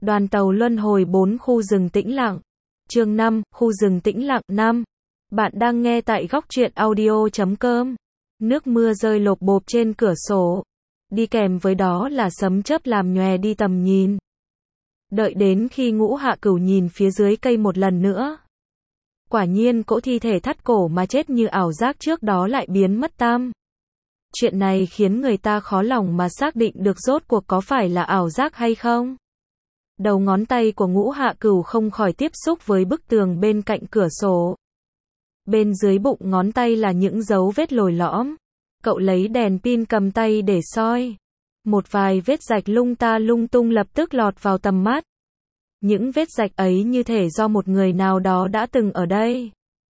Đoàn tàu luân hồi 4 khu rừng tĩnh lặng. Chương 5, khu rừng tĩnh lặng 5. Bạn đang nghe tại góc truyện audio.com. Nước mưa rơi lộp bộp trên cửa sổ. Đi kèm với đó là sấm chớp làm nhòe đi tầm nhìn. Đợi đến khi Ngũ Hạ Cửu nhìn phía dưới cây một lần nữa. Quả nhiên cỗ thi thể thắt cổ mà chết như ảo giác trước đó lại biến mất tăm. Chuyện này khiến người ta khó lòng mà xác định được rốt cuộc có phải là ảo giác hay không. Đầu ngón tay của Ngũ Hạ Cửu không khỏi tiếp xúc với bức tường bên cạnh cửa sổ. Bên dưới bụng ngón tay là những dấu vết lồi lõm. Cậu lấy đèn pin cầm tay để soi. Một vài vết rạch lung ta lung tung lập tức lọt vào tầm mắt. Những vết rạch ấy như thể do một người nào đó đã từng ở đây.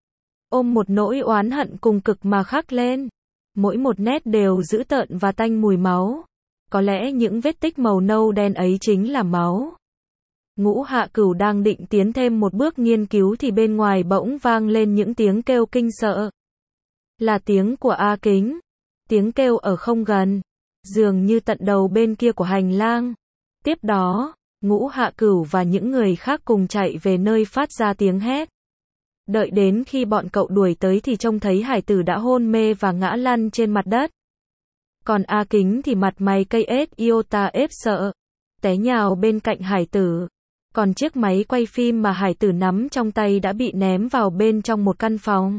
Ôm một nỗi oán hận cùng cực mà khắc lên. Mỗi một nét đều dữ tợn và tanh mùi máu. Có lẽ những vết tích màu nâu đen ấy chính là máu. Ngũ Hạ Cửu đang định tiến thêm một bước nghiên cứu thì bên ngoài bỗng vang lên những tiếng kêu kinh sợ. Là tiếng của A Kính. Tiếng kêu ở không gần, dường như tận đầu bên kia của hành lang. Tiếp đó, Ngũ Hạ Cửu và những người khác cùng chạy về nơi phát ra tiếng hét. Đợi đến khi bọn cậu đuổi tới thì trông thấy hải tử đã hôn mê và ngã lăn trên mặt đất. Còn A Kính thì mặt mày cây ết iota ếp sợ, té nhào bên cạnh hải tử. Còn chiếc máy quay phim mà hải tử nắm trong tay đã bị ném vào bên trong một căn phòng.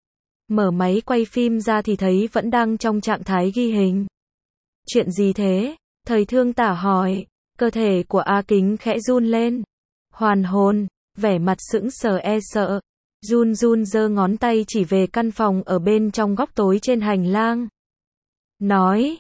Mở máy quay phim ra thì thấy vẫn đang trong trạng thái ghi hình. Chuyện gì thế? Thầy Thương Tả hỏi. Cơ thể của A Kính khẽ run lên. Hoàn hồn, vẻ mặt sững sờ e sợ. Run run giơ ngón tay chỉ về căn phòng ở bên trong góc tối trên hành lang. Nói,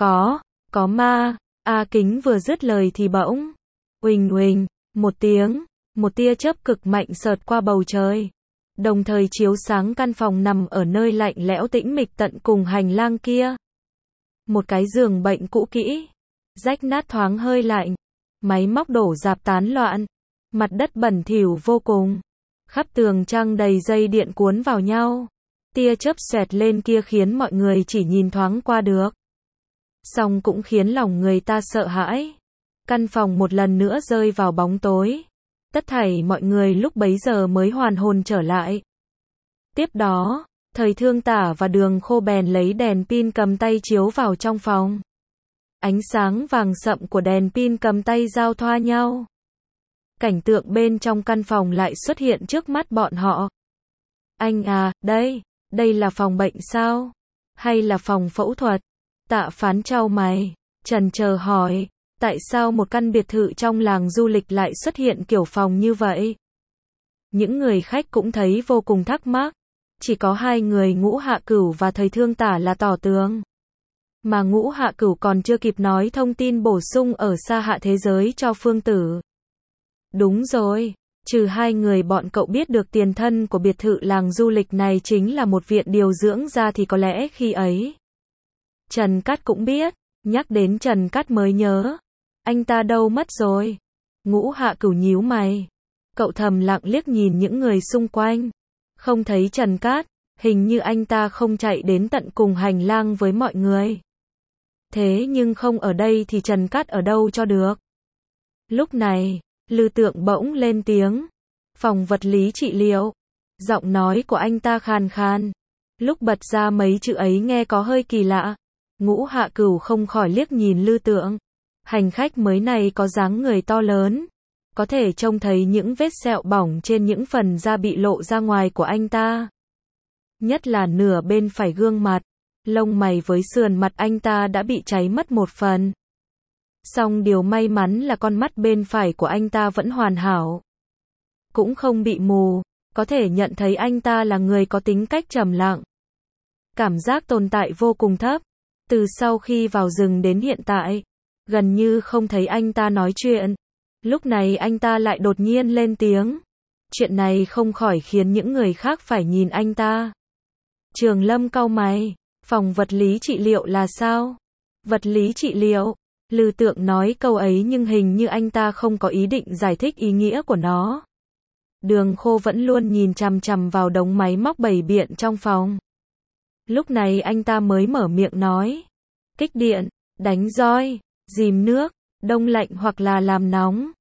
có ma. A Kính vừa dứt lời thì bỗng, uỳnh uỳnh, một tiếng, một tia chớp cực mạnh xẹt qua bầu trời. Đồng thời chiếu sáng căn phòng nằm ở nơi lạnh lẽo tĩnh mịch tận cùng hành lang kia. Một cái giường bệnh cũ kỹ, rách nát thoáng hơi lạnh, máy móc đổ rạp tán loạn, mặt đất bẩn thỉu vô cùng, khắp tường trăng đầy dây điện cuốn vào nhau. Tia chớp xoẹt lên kia khiến mọi người chỉ nhìn thoáng qua được. Song cũng khiến lòng người ta sợ hãi. Căn phòng một lần nữa rơi vào bóng tối. Tất thảy mọi người lúc bấy giờ mới hoàn hồn trở lại. Tiếp đó, Thầy Thương Tả và Đường Khô bèn lấy đèn pin cầm tay chiếu vào trong phòng. Ánh sáng vàng sậm của đèn pin cầm tay giao thoa nhau. Cảnh tượng bên trong căn phòng lại xuất hiện trước mắt bọn họ. Anh à, đây là phòng bệnh sao? Hay là phòng phẫu thuật? Tạ Phán chau mày, chần chờ hỏi. Tại sao một căn biệt thự trong làng du lịch lại xuất hiện kiểu phòng như vậy? Những người khách cũng thấy vô cùng thắc mắc. Chỉ có hai người Ngũ Hạ Cửu và Thầy Thương Tả là tỏ tường. Mà Ngũ Hạ Cửu còn chưa kịp nói thông tin bổ sung ở xa hạ thế giới cho Phương Tử. Đúng rồi, trừ hai người bọn cậu biết được tiền thân của biệt thự làng du lịch này chính là một viện điều dưỡng ra thì có lẽ khi ấy Trần Cát cũng biết. Nhắc đến Trần Cát mới nhớ. Anh ta đâu mất rồi? Ngũ Hạ Cửu nhíu mày. Cậu thầm lặng liếc nhìn những người xung quanh. Không thấy Trần Cát, hình như anh ta không chạy đến tận cùng hành lang với mọi người. Thế nhưng không ở đây thì Trần Cát ở đâu cho được? Lúc này, Lư Tượng bỗng lên tiếng. Phòng vật lý trị liệu. Giọng nói của anh ta khàn khàn. Lúc bật ra mấy chữ ấy nghe có hơi kỳ lạ. Ngũ Hạ Cửu không khỏi liếc nhìn Lư Tượng. Hành khách mới này có dáng người to lớn. Có thể trông thấy những vết sẹo bỏng trên những phần da bị lộ ra ngoài của anh ta. Nhất là nửa bên phải gương mặt. Lông mày với sườn mặt anh ta đã bị cháy mất một phần. Song điều may mắn là con mắt bên phải của anh ta vẫn hoàn hảo. Cũng không bị mù. Có thể nhận thấy anh ta là người có tính cách trầm lặng. Cảm giác tồn tại vô cùng thấp. Từ sau khi vào rừng đến hiện tại, gần như không thấy anh ta nói chuyện. Lúc này anh ta lại đột nhiên lên tiếng. Chuyện này không khỏi khiến những người khác phải nhìn anh ta. Trường Lâm cau mày. Phòng vật lý trị liệu là sao? Vật lý trị liệu. Lư Tượng nói câu ấy nhưng hình như anh ta không có ý định giải thích ý nghĩa của nó. Đường Khô vẫn luôn nhìn chằm chằm vào đống máy móc bày biện trong phòng. Lúc này anh ta mới mở miệng nói. Kích điện, đánh roi, dìm nước, đông lạnh hoặc là làm nóng.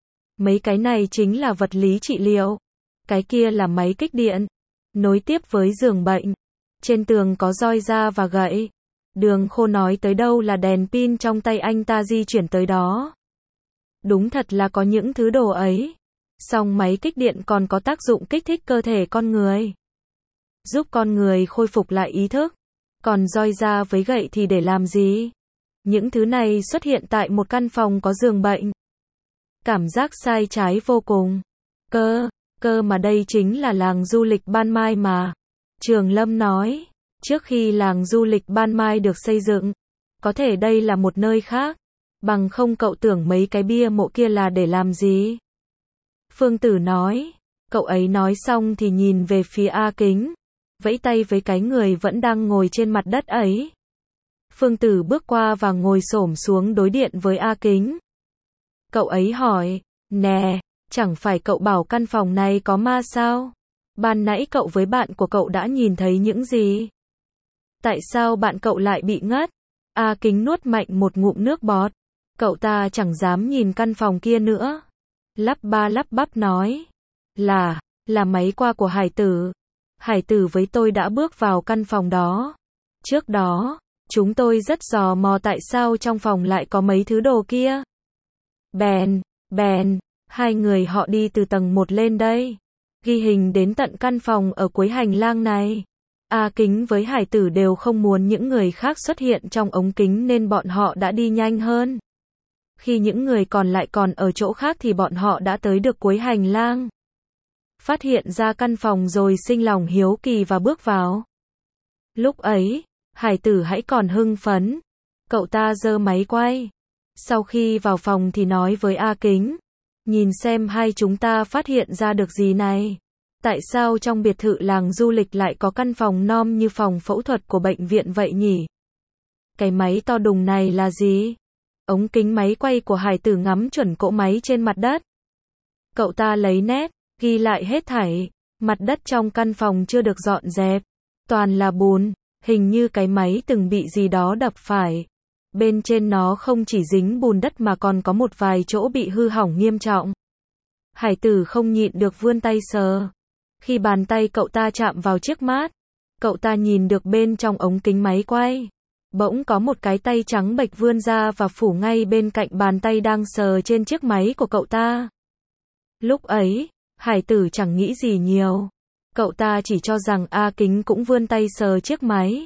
Mấy cái này chính là vật lý trị liệu. Cái kia là máy kích điện. Nối tiếp với giường bệnh. Trên tường có roi da và gậy. Đường Khô nói tới đâu là đèn pin trong tay anh ta di chuyển tới đó. Đúng thật là có những thứ đồ ấy. Song máy kích điện còn có tác dụng kích thích cơ thể con người. Giúp con người khôi phục lại ý thức. Còn roi da với gậy thì để làm gì? Những thứ này xuất hiện tại một căn phòng có giường bệnh. Cảm giác sai trái vô cùng. Cơ mà đây chính là làng du lịch Ban Mai mà. Trường Lâm nói, trước khi làng du lịch Ban Mai được xây dựng, có thể đây là một nơi khác. Bằng không cậu tưởng mấy cái bia mộ kia là để làm gì? Phương Tử nói, cậu ấy nói xong thì nhìn về phía A Kính, vẫy tay với cái người vẫn đang ngồi trên mặt đất ấy. Phương Tử bước qua và ngồi xổm xuống đối diện với A Kính. Cậu ấy hỏi, nè, chẳng phải cậu bảo căn phòng này có ma sao? Ban nãy cậu với bạn của cậu đã nhìn thấy những gì? Tại sao bạn cậu lại bị ngất? A Kính nuốt mạnh một ngụm nước bọt. Cậu ta chẳng dám nhìn căn phòng kia nữa. Lắp ba lắp bắp nói. Là máy qua của Hải Tử. Hải Tử với tôi đã bước vào căn phòng đó. Trước đó, chúng tôi rất tò mò tại sao trong phòng lại có mấy thứ đồ kia. Bèn, hai người họ đi từ tầng 1 lên đây. Ghi hình đến tận căn phòng ở cuối hành lang này. A Kính với Hải Tử đều không muốn những người khác xuất hiện trong ống kính nên bọn họ đã đi nhanh hơn. Khi những người còn lại còn ở chỗ khác thì bọn họ đã tới được cuối hành lang. Phát hiện ra căn phòng rồi sinh lòng hiếu kỳ và bước vào. Lúc ấy, Hải Tử hãy còn hưng phấn. Cậu ta giơ máy quay. Sau khi vào phòng thì nói với A Kính. Nhìn xem hai chúng ta phát hiện ra được gì này. Tại sao trong biệt thự làng du lịch lại có căn phòng nom như phòng phẫu thuật của bệnh viện vậy nhỉ? Cái máy to đùng này là gì? Ống kính máy quay của Hải Tử ngắm chuẩn cỗ máy trên mặt đất. Cậu ta lấy nét, ghi lại hết thảy. Mặt đất trong căn phòng chưa được dọn dẹp. Toàn là bùn, hình như cái máy từng bị gì đó đập phải. Bên trên nó không chỉ dính bùn đất mà còn có một vài chỗ bị hư hỏng nghiêm trọng. Hải Tử không nhịn được vươn tay sờ. Khi bàn tay cậu ta chạm vào chiếc mát, cậu ta nhìn được bên trong ống kính máy quay. Bỗng có một cái tay trắng bệch vươn ra và phủ ngay bên cạnh bàn tay đang sờ trên chiếc máy của cậu ta. Lúc ấy, Hải Tử chẳng nghĩ gì nhiều. Cậu ta chỉ cho rằng A Kính cũng vươn tay sờ chiếc máy.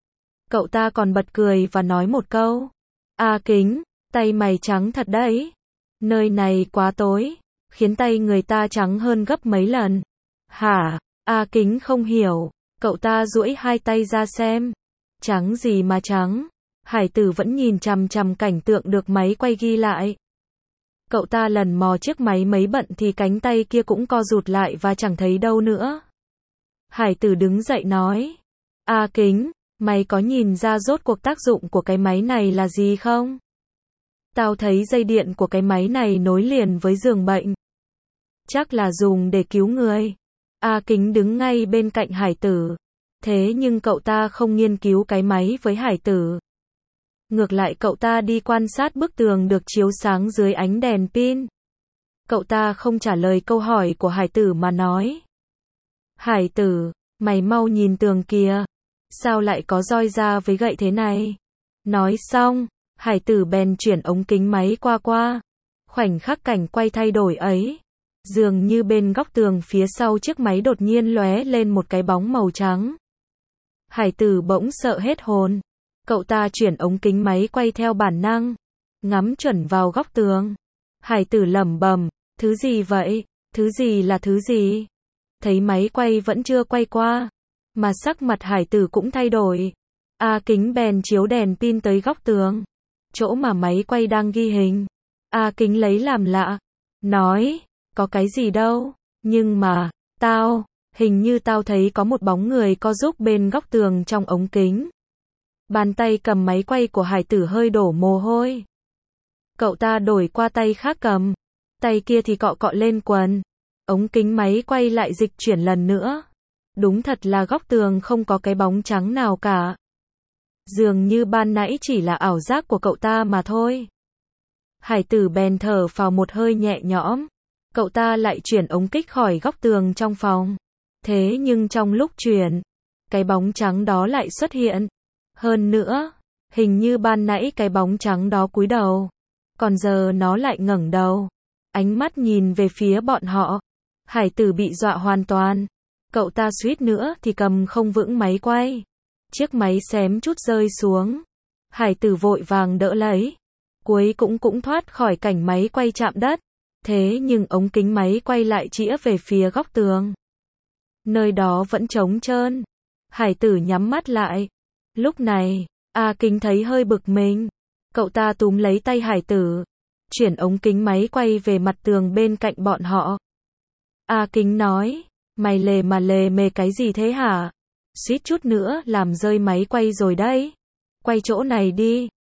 Cậu ta còn bật cười và nói một câu. A Kính, tay mày trắng thật đấy. Nơi này quá tối, khiến tay người ta trắng hơn gấp mấy lần. Hả? A Kính không hiểu. Cậu ta duỗi hai tay ra xem. Trắng gì mà trắng? Hải Tử vẫn nhìn chằm chằm cảnh tượng được máy quay ghi lại. Cậu ta lần mò chiếc máy mấy bận thì cánh tay kia cũng co rụt lại và chẳng thấy đâu nữa. Hải Tử đứng dậy nói. A Kính, mày có nhìn ra rốt cuộc tác dụng của cái máy này là gì không? Tao thấy dây điện của cái máy này nối liền với giường bệnh. Chắc là dùng để cứu người. A Kính đứng ngay bên cạnh Hải Tử. Thế nhưng cậu ta không nghiên cứu cái máy với Hải Tử. Ngược lại cậu ta đi quan sát bức tường được chiếu sáng dưới ánh đèn pin. Cậu ta không trả lời câu hỏi của Hải Tử mà nói. Hải Tử, mày mau nhìn tường kìa. Sao lại có roi da với gậy thế này? Nói xong, Hải Tử bèn chuyển ống kính máy qua. Khoảnh khắc cảnh quay thay đổi ấy. Dường như bên góc tường phía sau chiếc máy đột nhiên lóe lên một cái bóng màu trắng. Hải Tử bỗng sợ hết hồn. Cậu ta chuyển ống kính máy quay theo bản năng. Ngắm chuẩn vào góc tường. Hải Tử lẩm bẩm, thứ gì vậy? Thứ gì là thứ gì? Thấy máy quay vẫn chưa quay qua. Mà sắc mặt Hải Tử cũng thay đổi. A Kính bèn chiếu đèn pin tới góc tường. Chỗ mà máy quay đang ghi hình. A Kính lấy làm lạ. Nói, có cái gì đâu. Nhưng mà, hình như tao thấy có một bóng người co rúm bên góc tường trong ống kính. Bàn tay cầm máy quay của Hải Tử hơi đổ mồ hôi. Cậu ta đổi qua tay khác cầm. Tay kia thì cọ cọ lên quần. Ống kính máy quay lại dịch chuyển lần nữa. Đúng thật là góc tường không có cái bóng trắng nào cả. Dường như ban nãy chỉ là ảo giác của cậu ta mà thôi. Hải Tử bèn thở phào một hơi nhẹ nhõm. cậu ta lại chuyển ống kích khỏi góc tường trong phòng. Thế nhưng trong lúc chuyển, cái bóng trắng đó lại xuất hiện. Hơn nữa, hình như ban nãy cái bóng trắng đó cúi đầu, còn giờ nó lại ngẩng đầu, ánh mắt nhìn về phía bọn họ. Hải tử bị dọa hoàn toàn. Cậu ta suýt nữa thì cầm không vững máy quay. Chiếc máy xém chút rơi xuống. Hải tử vội vàng đỡ lấy. Cuối cũng thoát khỏi cảnh máy quay chạm đất. Thế nhưng ống kính máy quay lại chĩa về phía góc tường. Nơi đó vẫn trống trơn. Hải tử nhắm mắt lại. Lúc này, A Kính thấy hơi bực mình. Cậu ta túm lấy tay Hải tử, chuyển ống kính máy quay về mặt tường bên cạnh bọn họ. A Kính nói, mày lề mề cái gì thế hả? Suýt chút nữa làm rơi máy quay rồi đấy. Quay chỗ này đi.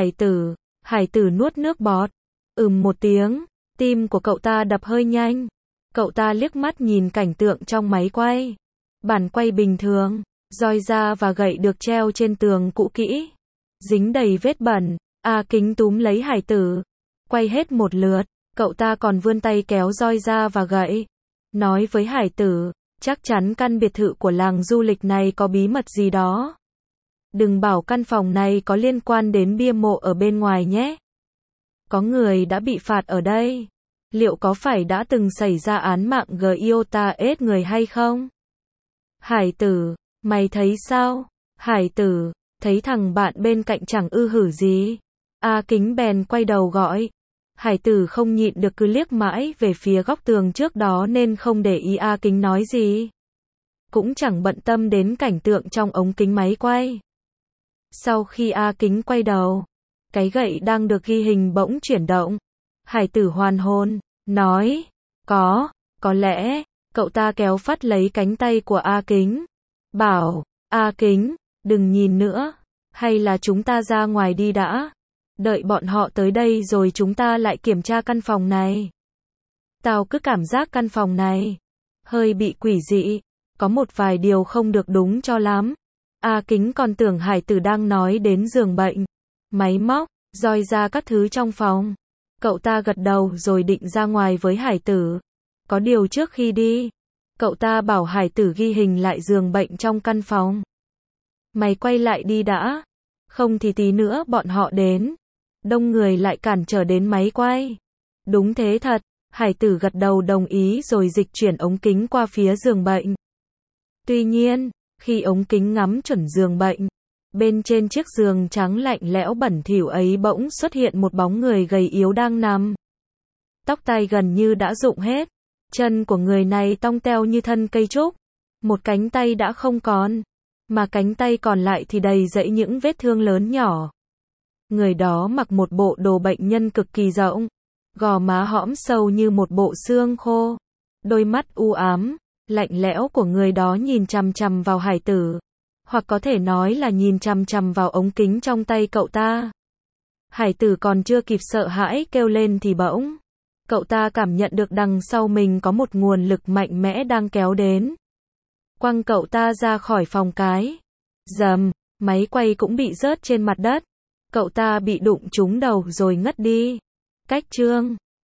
Hải tử nuốt nước bọt. Một tiếng, tim của cậu ta đập hơi nhanh. Cậu ta liếc mắt nhìn cảnh tượng trong máy quay. Bản quay bình thường, roi da và gậy được treo trên tường cũ kỹ, dính đầy vết bẩn. A Kính túm lấy Hải tử, quay hết một lượt. Cậu ta còn vươn tay kéo roi da và gậy, nói với Hải tử, chắc chắn căn biệt thự của làng du lịch này có bí mật gì đó. Đừng bảo căn phòng này có liên quan đến bia mộ ở bên ngoài nhé. Có người đã bị phạt ở đây. Liệu có phải đã từng xảy ra án mạng Giota ết người hay không? Hải tử, mày thấy sao? Hải tử, thấy thằng bạn bên cạnh chẳng ư hử gì. A Kính bèn quay đầu gọi. Hải tử không nhịn được cứ liếc mãi về phía góc tường trước đó nên không để ý A Kính nói gì. Cũng chẳng bận tâm đến cảnh tượng trong ống kính máy quay. Sau khi A Kính quay đầu, cái gậy đang được ghi hình bỗng chuyển động. Hải tử hoàn hồn, nói, có lẽ, cậu ta kéo phắt lấy cánh tay của A Kính. Bảo, A Kính, đừng nhìn nữa, hay là chúng ta ra ngoài đi đã. Đợi bọn họ tới đây rồi chúng ta lại kiểm tra căn phòng này. Tao cứ cảm giác căn phòng này hơi bị quỷ dị, có một vài điều không được đúng cho lắm. A Kính còn tưởng Hải tử đang nói đến giường bệnh, máy móc, roi da các thứ trong phòng. Cậu ta gật đầu rồi định ra ngoài với Hải tử. Có điều trước khi đi, cậu ta bảo Hải tử ghi hình lại giường bệnh trong căn phòng. Mày quay lại đi đã, không thì tí nữa bọn họ đến, đông người lại cản trở đến máy quay. Đúng thế thật, Hải tử gật đầu đồng ý rồi dịch chuyển ống kính qua phía giường bệnh. Tuy nhiên, khi ống kính ngắm chuẩn giường bệnh, bên trên chiếc giường trắng lạnh lẽo bẩn thỉu ấy bỗng xuất hiện một bóng người gầy yếu đang nằm. Tóc tai gần như đã rụng hết, chân của người này tong teo như thân cây trúc, một cánh tay đã không còn, mà cánh tay còn lại thì đầy rẫy những vết thương lớn nhỏ. Người đó mặc một bộ đồ bệnh nhân cực kỳ rộng, gò má hõm sâu như một bộ xương khô, đôi mắt u ám, lạnh lẽo của người đó nhìn chằm chằm vào Hải tử, hoặc có thể nói là nhìn chằm chằm vào ống kính trong tay cậu ta. Hải tử còn chưa kịp sợ hãi kêu lên thì bỗng, cậu ta cảm nhận được đằng sau mình có một nguồn lực mạnh mẽ đang kéo đến, quăng cậu ta ra khỏi phòng cái. Dầm, máy quay cũng bị rớt trên mặt đất. Cậu ta bị đụng trúng đầu rồi ngất đi. Cách chương